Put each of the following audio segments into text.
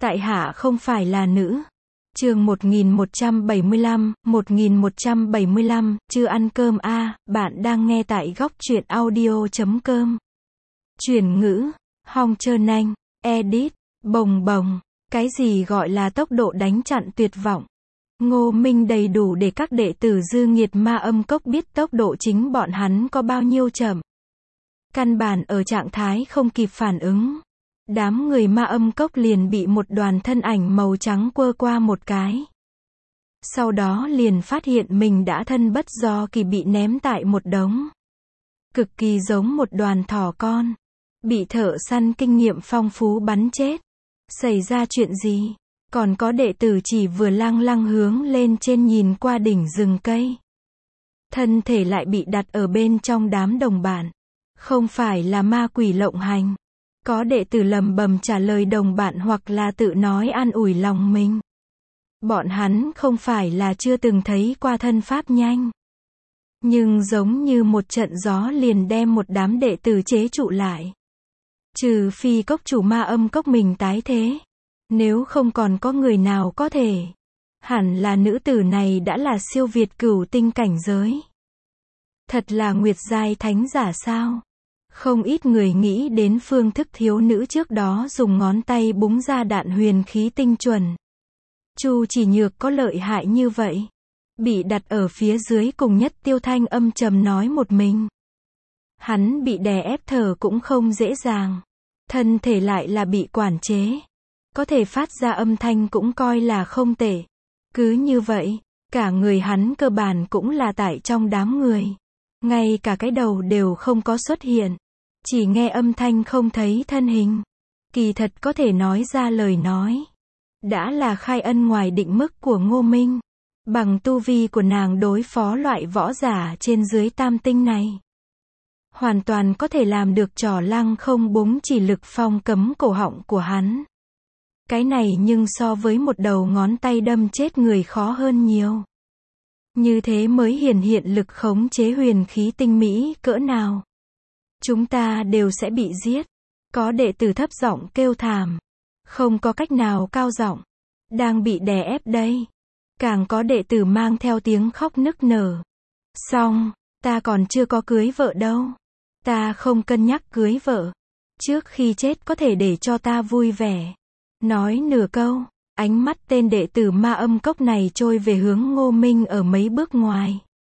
Tại hạ không phải là nữ. Chương 1175, chưa ăn cơm a, bạn đang nghe tại góc truyện audio.com. Chuyển ngữ, Hong Trơ Nanh, edit, bồng bồng, cái gì gọi là tốc độ đánh chặn tuyệt vọng. Ngô Minh đầy đủ để các đệ tử Dư Nghiệt Ma Âm Cốc biết tốc độ chính bọn hắn có bao nhiêu chậm. Căn bản ở trạng thái không kịp phản ứng. Đám người Ma Âm Cốc liền bị một đoàn thân ảnh màu trắng quơ qua một cái. Sau đó liền phát hiện mình đã thân bất do kỳ bị ném tại một đống. Cực kỳ giống một đoàn thỏ con. Bị thợ săn kinh nghiệm phong phú bắn chết. Xảy ra chuyện gì? Còn có đệ tử chỉ vừa lăng lăng hướng lên trên nhìn qua đỉnh rừng cây. Thân thể lại bị đặt ở bên trong đám đồng bạn. Không phải là ma quỷ lộng hành. Có đệ tử lầm bầm trả lời đồng bạn hoặc là tự nói an ủi lòng mình. Bọn hắn không phải là chưa từng thấy qua thân pháp nhanh. Nhưng giống như một trận gió liền đem một đám đệ tử chế trụ lại. Trừ phi cốc chủ Ma Âm Cốc mình tái thế. Nếu không còn có người nào có thể. Hẳn là nữ tử này đã là siêu việt cửu tinh cảnh giới. Thật là nguyệt giai thánh giả sao? Không ít người nghĩ đến phương thức thiếu nữ trước đó dùng ngón tay búng ra đạn huyền khí tinh chuẩn. Chu Chỉ Nhược có lợi hại như vậy. Bị đặt ở phía dưới cùng Nhất Tiêu thanh âm trầm nói một mình. Hắn bị đè ép thở cũng không dễ dàng. Thân thể lại là bị quản chế. Có thể phát ra âm thanh cũng coi là không tệ. Cứ như vậy, cả người hắn cơ bản cũng là tại trong đám người. Ngay cả cái đầu đều không có xuất hiện. Chỉ nghe âm thanh không thấy thân hình. Kỳ thật có thể nói ra lời nói. Đã là khai ân ngoài định mức của Ngô Minh. Bằng tu vi của nàng đối phó loại võ giả trên dưới tam tinh này. Hoàn toàn có thể làm được trò lăng không búng chỉ lực phong cấm cổ họng của hắn. Cái này nhưng so với một đầu ngón tay đâm chết người khó hơn nhiều. Như thế mới hiển hiện lực khống chế huyền khí tinh mỹ cỡ nào. Chúng ta đều sẽ bị giết. Có đệ tử thấp giọng kêu thảm. Không có cách nào cao giọng. Đang bị đè ép đây. Càng có đệ tử mang theo tiếng khóc nức nở. Xong, ta còn chưa có cưới vợ đâu. Ta không cân nhắc cưới vợ. Trước khi chết có thể để cho ta vui vẻ. Nói nửa câu, ánh mắt tên đệ tử Ma Âm Cốc này trôi về hướng Ngô Minh ở mấy bước ngoài.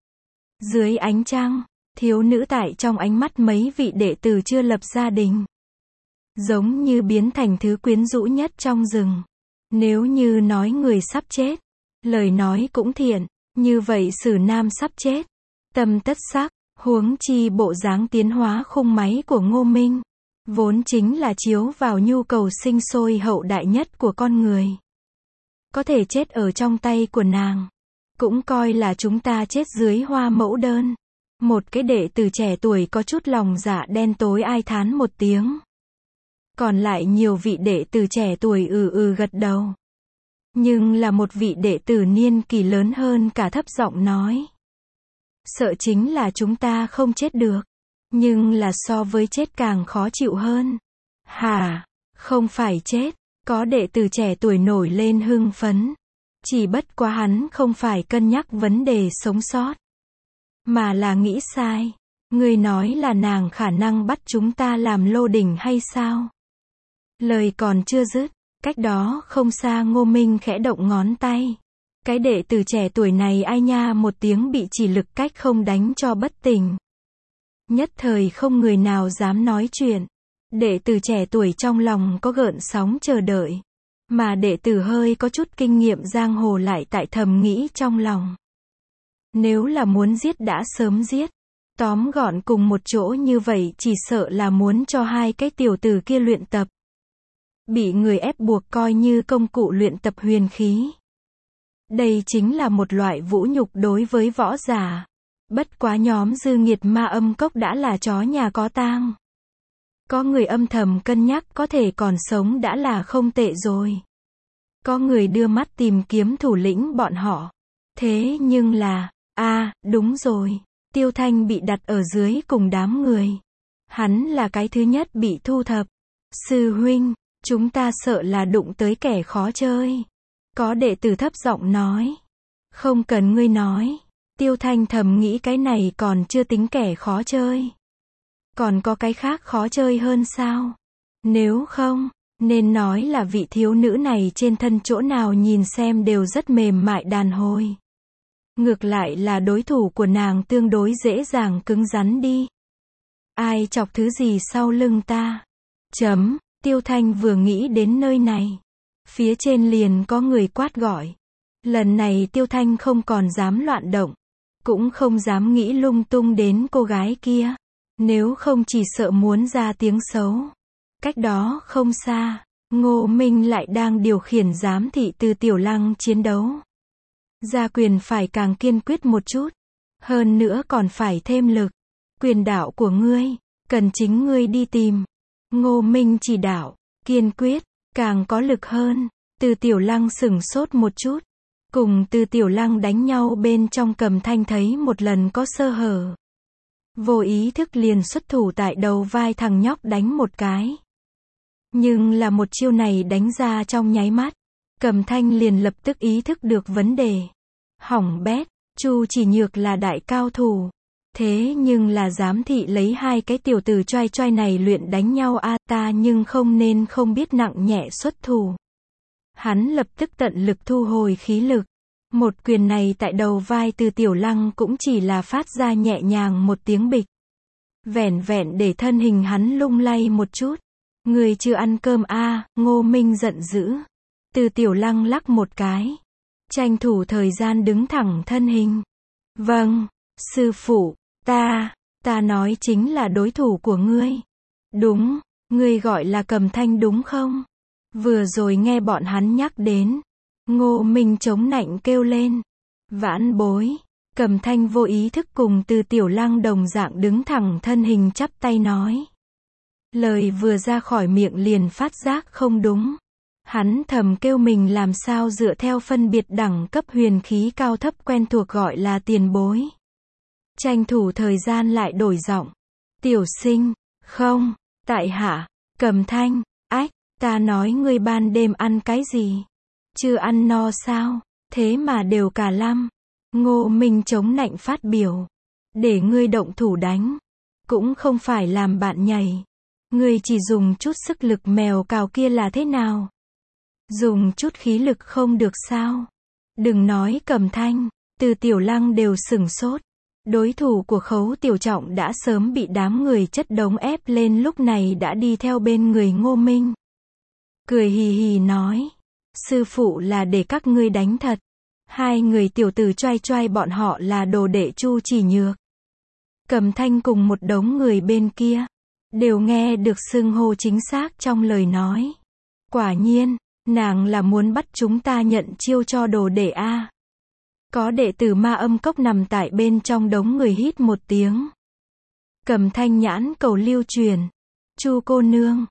Dưới ánh trăng, thiếu nữ tại trong ánh mắt mấy vị đệ tử chưa lập gia đình. Giống như biến thành thứ quyến rũ nhất trong rừng. Nếu như nói người sắp chết, lời nói cũng thiện, như vậy Sử Nam sắp chết. Tâm tất sắc, huống chi bộ dáng tiến hóa khung máy của Ngô Minh. Vốn chính là chiếu vào nhu cầu sinh sôi hậu đại nhất của con người. Có thể chết ở trong tay của nàng. Cũng coi là chúng ta chết dưới hoa mẫu đơn. Một cái đệ tử trẻ tuổi có chút lòng dạ đen tối ai thán một tiếng. Còn lại nhiều vị đệ tử trẻ tuổi gật đầu. Nhưng là một vị đệ tử niên kỳ lớn hơn cả thấp giọng nói. Sợ chính là chúng ta không chết được. Nhưng là so với chết càng khó chịu hơn. Hả? Không phải chết. Có đệ tử trẻ tuổi nổi lên hưng phấn. Chỉ bất quá hắn không phải cân nhắc vấn đề sống sót. Mà là nghĩ sai. Ngươi nói là nàng khả năng bắt chúng ta làm lô đỉnh hay sao? Lời còn chưa dứt. Cách đó không xa Ngô Minh khẽ động ngón tay. Cái đệ tử trẻ tuổi này ai nha một tiếng bị chỉ lực cách không đánh cho bất tỉnh. Nhất thời không người nào dám nói chuyện. Đệ tử trẻ tuổi trong lòng có gợn sóng chờ đợi. Mà đệ tử hơi có chút kinh nghiệm giang hồ lại tại thầm nghĩ trong lòng. Nếu là muốn giết đã sớm giết. Tóm gọn cùng một chỗ như vậy chỉ sợ là muốn cho hai cái tiểu tử kia luyện tập. Bị người ép buộc coi như công cụ luyện tập huyền khí. Đây chính là một loại vũ nhục đối với võ giả. Bất quá nhóm Dư Nghiệt Ma Âm Cốc đã là chó nhà có tang. Có người âm thầm cân nhắc có thể còn sống đã là không tệ rồi. Có người đưa mắt tìm kiếm thủ lĩnh bọn họ. Thế nhưng là, đúng rồi, Tiêu Thanh bị đặt ở dưới cùng đám người. Hắn là cái thứ nhất bị thu thập. Sư huynh, Chúng ta sợ là đụng tới kẻ khó chơi. Có đệ tử thấp giọng nói. Không cần ngươi nói. Tiêu Thanh thầm nghĩ cái này còn chưa tính kẻ khó chơi. Còn có cái khác khó chơi hơn sao? Nếu không, nên nói là vị thiếu nữ này trên thân chỗ nào nhìn xem đều rất mềm mại đàn hồi. Ngược lại là đối thủ của nàng tương đối dễ dàng cứng rắn đi. Ai chọc thứ gì sau lưng ta? Tiêu Thanh vừa nghĩ đến nơi này. Phía trên liền có người quát gọi. Lần này Tiêu Thanh không còn dám loạn động. Cũng không dám nghĩ lung tung đến cô gái kia. Nếu không chỉ sợ muốn ra tiếng xấu. Cách đó không xa, Ngô Minh lại đang điều khiển giám thị Từ Tiểu Lăng chiến đấu. Gia quyền phải càng kiên quyết một chút. Hơn nữa còn phải thêm lực. Quyền đạo của ngươi, cần chính ngươi đi tìm. Ngô Minh chỉ đạo, kiên quyết, càng có lực hơn. Từ Tiểu Lăng sửng sốt một chút. Cùng Từ Tiểu Lăng đánh nhau bên trong Cầm Thanh thấy một lần có sơ hở. Vô ý thức liền xuất thủ tại đầu vai thằng nhóc đánh một cái. Nhưng là một chiêu này đánh ra trong nháy mắt. Cầm Thanh liền lập tức ý thức được vấn đề. Hỏng bét, Chu Chỉ Nhược là đại cao thủ. Thế nhưng là giám thị lấy hai cái tiểu tử choai choai này luyện đánh nhau ta nhưng không nên không biết nặng nhẹ xuất thủ. Hắn lập tức tận lực thu hồi khí lực. Một quyền này tại đầu vai Từ Tiểu Lăng cũng chỉ là phát ra nhẹ nhàng một tiếng bịch. Vẻn vẹn để thân hình hắn lung lay một chút. Người chưa ăn cơm Ngô Minh giận dữ. Từ Tiểu Lăng lắc một cái. Tranh thủ thời gian đứng thẳng thân hình. Vâng, sư phụ, ta nói chính là đối thủ của ngươi. Đúng, ngươi gọi là Cầm Thanh đúng không? Vừa rồi nghe bọn hắn nhắc đến. Ngô Minh chống nạnh kêu lên. Vãn bối. Cầm Thanh vô ý thức cùng Từ Tiểu Lăng đồng dạng đứng thẳng thân hình chắp tay nói. Lời vừa ra khỏi miệng liền phát giác không đúng. Hắn thầm kêu mình làm sao dựa theo phân biệt đẳng cấp huyền khí cao thấp quen thuộc gọi là tiền bối. Tranh thủ thời gian lại đổi giọng. Tiểu sinh, không, tại hạ, Cầm Thanh, ta nói ngươi ban đêm ăn cái gì? Chưa ăn no sao? Thế mà đều cả lăm. Ngô Minh chống nạnh phát biểu. Để ngươi động thủ đánh. Cũng không phải làm bạn nhảy. Ngươi chỉ dùng chút sức lực mèo cào kia là thế nào? Dùng chút khí lực không được sao? Đừng nói Cầm Thanh, Từ Tiểu Lăng đều sửng sốt. Đối thủ của Khấu Tiểu Trọng đã sớm bị đám người chất đống ép lên lúc này đã đi theo bên người Ngô Minh. Cười hì hì nói. Sư phụ là để các ngươi đánh thật. Hai người tiểu tử choai choai bọn họ là đồ đệ Chu Chỉ Nhược. Cầm Thanh cùng một đống người bên kia. Đều nghe được xưng hô chính xác trong lời nói. Quả nhiên, nàng là muốn bắt chúng ta nhận chiêu cho đồ đệ Có đệ tử Ma Âm Cốc nằm tại bên trong đống người hít một tiếng. Cầm Thanh nhãn cầu lưu truyền. Chu cô nương,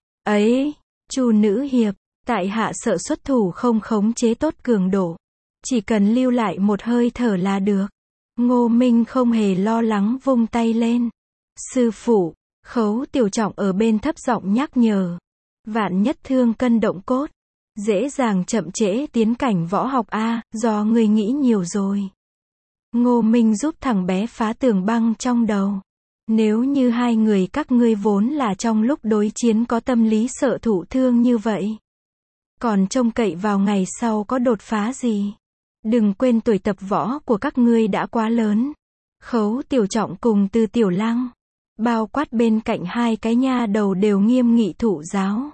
Chu nữ hiệp, tại hạ sợ xuất thủ không khống chế tốt cường độ. Chỉ cần lưu lại một hơi thở là được. Ngô Minh không hề lo lắng vung tay lên. Sư phụ, Khấu Tiểu Trọng ở bên thấp giọng nhắc nhở. Vạn nhất thương cân động cốt. Dễ dàng chậm trễ tiến cảnh võ học do ngươi nghĩ nhiều rồi. Ngô Minh giúp thằng bé phá tường băng trong đầu. Nếu như hai người các ngươi vốn là trong lúc đối chiến có tâm lý sợ thụ thương như vậy. Còn trông cậy vào ngày sau có đột phá gì. Đừng quên tuổi tập võ của các ngươi đã quá lớn. Khấu Tiểu Trọng cùng Từ Tiểu Lăng. Bao quát bên cạnh hai cái nha đầu đều nghiêm nghị thụ giáo.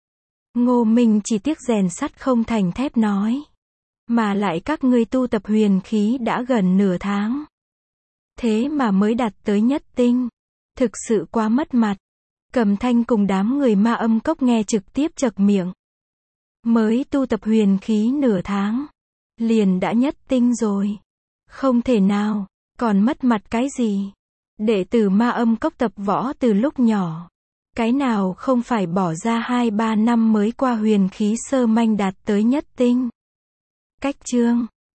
Ngô Minh chỉ tiếc rèn sắt không thành thép nói. Mà lại các ngươi tu tập huyền khí đã gần nửa tháng. Thế mà mới đạt tới nhất tinh. Thực sự quá mất mặt. Cầm Thanh cùng đám người Ma Âm Cốc nghe trực tiếp chậc miệng. Mới tu tập huyền khí nửa tháng. Liền đã nhất tinh rồi. Không thể nào. Còn mất mặt cái gì? Đệ tử Ma Âm Cốc tập võ từ lúc nhỏ. Cái nào không phải bỏ ra 2-3 năm mới qua huyền khí sơ manh đạt tới nhất tinh. Cách chương